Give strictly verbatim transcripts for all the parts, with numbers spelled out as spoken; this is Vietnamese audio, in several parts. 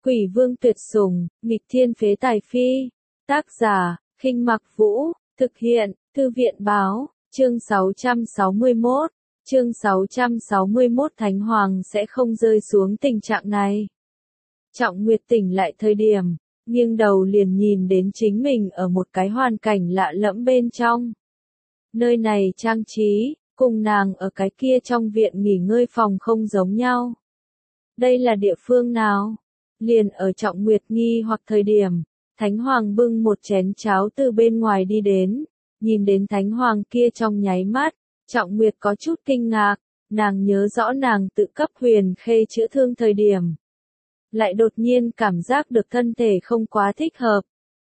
Quỷ vương tuyệt sủng, nghịch thiên phế tài phi. Tác giả, Khinh Mặc Vũ, thực hiện, Thư viện báo, chương sáu trăm sáu mươi mốt. Chương sáu trăm sáu mươi mốt Thánh Hoàng sẽ không rơi xuống tình trạng này. Trọng Nguyệt tỉnh lại thời điểm, nghiêng đầu liền nhìn đến chính mình ở một cái hoàn cảnh lạ lẫm bên trong. Nơi này trang trí, cùng nàng ở cái kia trong viện nghỉ ngơi phòng không giống nhau. Đây là địa phương nào? Liền ở Trọng Nguyệt nghi hoặc thời điểm, Thánh Hoàng bưng một chén cháo từ bên ngoài đi đến, nhìn đến Thánh Hoàng kia trong nháy mắt, Trọng Nguyệt có chút kinh ngạc, nàng nhớ rõ nàng tự cấp Huyền Khê chữa thương thời điểm. Lại đột nhiên cảm giác được thân thể không quá thích hợp.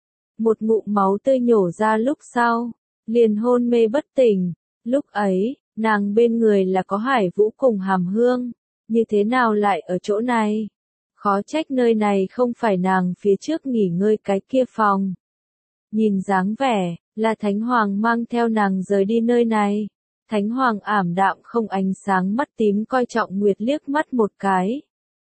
Một ngụm máu tươi nhổ ra lúc sau, liền hôn mê bất tỉnh, lúc ấy, nàng bên người là có Hải Vũ cùng Hàm Hương, như thế nào lại ở chỗ này? Khó trách nơi này không phải nàng phía trước nghỉ ngơi cái kia phòng. Nhìn dáng vẻ, là Thánh Hoàng mang theo nàng rời đi nơi này. Thánh Hoàng ảm đạm không ánh sáng mắt tím coi Trọng Nguyệt liếc mắt một cái.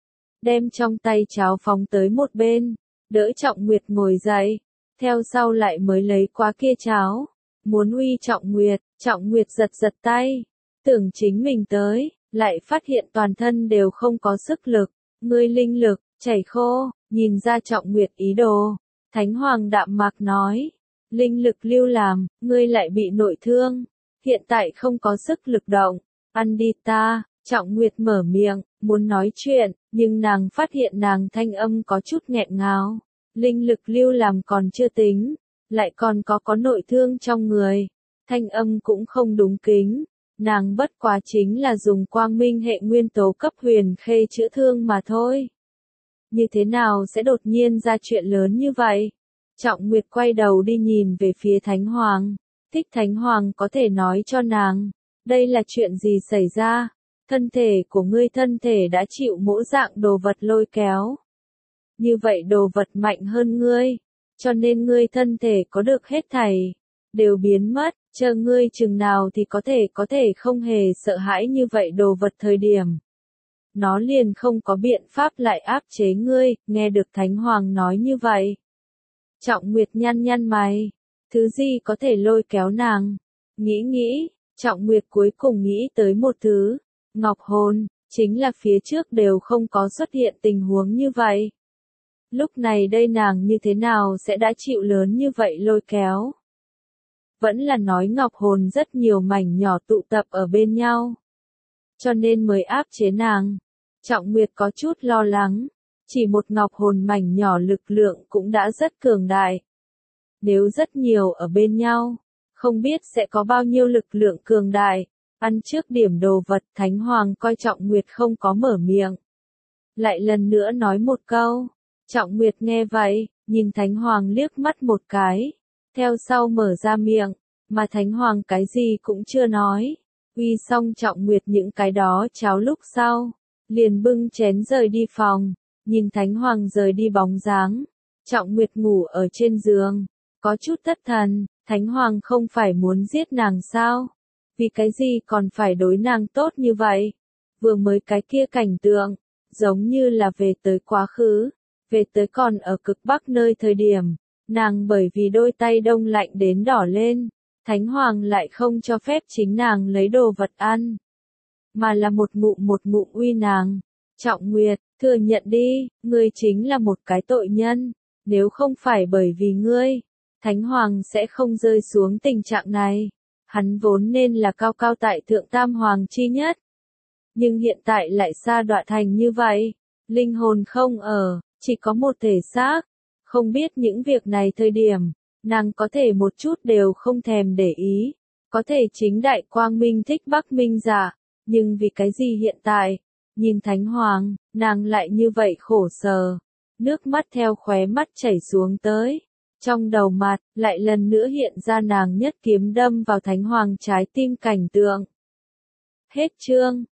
Đem trong tay cháo phóng tới một bên, đỡ Trọng Nguyệt ngồi dậy, theo sau lại mới lấy qua kia cháo. Muốn uy Trọng Nguyệt, Trọng Nguyệt giật giật tay, tưởng chính mình tới, lại phát hiện toàn thân đều không có sức lực. Ngươi linh lực, chảy khô, nhìn ra Trọng Nguyệt ý đồ. Thánh Hoàng đạm mạc nói, linh lực lưu làm, ngươi lại bị nội thương, hiện tại không có sức lực động, ăn đi ta. Trọng Nguyệt mở miệng, muốn nói chuyện, nhưng nàng phát hiện nàng thanh âm có chút nghẹn ngào. Linh lực lưu làm còn chưa tính, lại còn có có nội thương trong người, thanh âm cũng không đúng kính. Nàng bất quá chính là dùng quang minh hệ nguyên tố cấp Huyền Khê chữa thương mà thôi. Như thế nào sẽ đột nhiên ra chuyện lớn như vậy? Trọng Nguyệt quay đầu đi nhìn về phía Thánh Hoàng. Thích Thánh Hoàng có thể nói cho nàng, đây là chuyện gì xảy ra? Thân thể của ngươi thân thể đã chịu mỗi dạng đồ vật lôi kéo. Như vậy đồ vật mạnh hơn ngươi, cho nên ngươi thân thể có được hết thảy, đều biến mất. Chờ ngươi chừng nào thì có thể có thể không hề sợ hãi như vậy đồ vật thời điểm. Nó liền không có biện pháp lại áp chế ngươi, nghe được Thánh Hoàng nói như vậy. Trọng Nguyệt nhăn nhăn mày, thứ gì có thể lôi kéo nàng? Nghĩ nghĩ, Trọng Nguyệt cuối cùng nghĩ tới một thứ, Ngọc Hồn, chính là phía trước đều không có xuất hiện tình huống như vậy. Lúc này đây nàng như thế nào sẽ đã chịu lớn như vậy lôi kéo? Vẫn là nói Ngọc Hồn rất nhiều mảnh nhỏ tụ tập ở bên nhau, cho nên mới áp chế nàng. Trọng Nguyệt có chút lo lắng, chỉ một Ngọc Hồn mảnh nhỏ lực lượng cũng đã rất cường đại. Nếu rất nhiều ở bên nhau, không biết sẽ có bao nhiêu lực lượng cường đại. Ăn trước điểm đồ vật. Thánh Hoàng coi Trọng Nguyệt không có mở miệng, lại lần nữa nói một câu. Trọng Nguyệt nghe vậy, nhìn Thánh Hoàng liếc mắt một cái, theo sau mở ra miệng, mà Thánh Hoàng cái gì cũng chưa nói. Uy xong Trọng Nguyệt những cái đó cháo lúc sau, liền bưng chén rời đi phòng, nhìn Thánh Hoàng rời đi bóng dáng. Trọng Nguyệt ngủ ở trên giường, có chút thất thần. Thánh Hoàng không phải muốn giết nàng sao? Vì cái gì còn phải đối nàng tốt như vậy? Vừa mới cái kia cảnh tượng, giống như là về tới quá khứ, về tới còn ở cực bắc nơi thời điểm, nàng bởi vì đôi tay đông lạnh đến đỏ lên, Thánh Hoàng lại không cho phép chính nàng lấy đồ vật ăn, mà là một ngụm một ngụm uy nàng. Trọng Nguyệt, thừa nhận đi, ngươi chính là một cái tội nhân, nếu không phải bởi vì ngươi, Thánh Hoàng sẽ không rơi xuống tình trạng này. Hắn vốn nên là cao cao tại thượng tam hoàng chi nhất, nhưng hiện tại lại sa đọa thành như vậy, linh hồn không ở, chỉ có một thể xác. Không biết những việc này thời điểm, nàng có thể một chút đều không thèm để ý, có thể chính đại quang minh thích Bắc Minh giả, nhưng vì cái gì hiện tại, nhìn Thánh Hoàng, nàng lại như vậy khổ sở, nước mắt theo khóe mắt chảy xuống tới. Trong đầu mặt, lại lần nữa hiện ra nàng nhất kiếm đâm vào Thánh Hoàng trái tim cảnh tượng. Hết chương.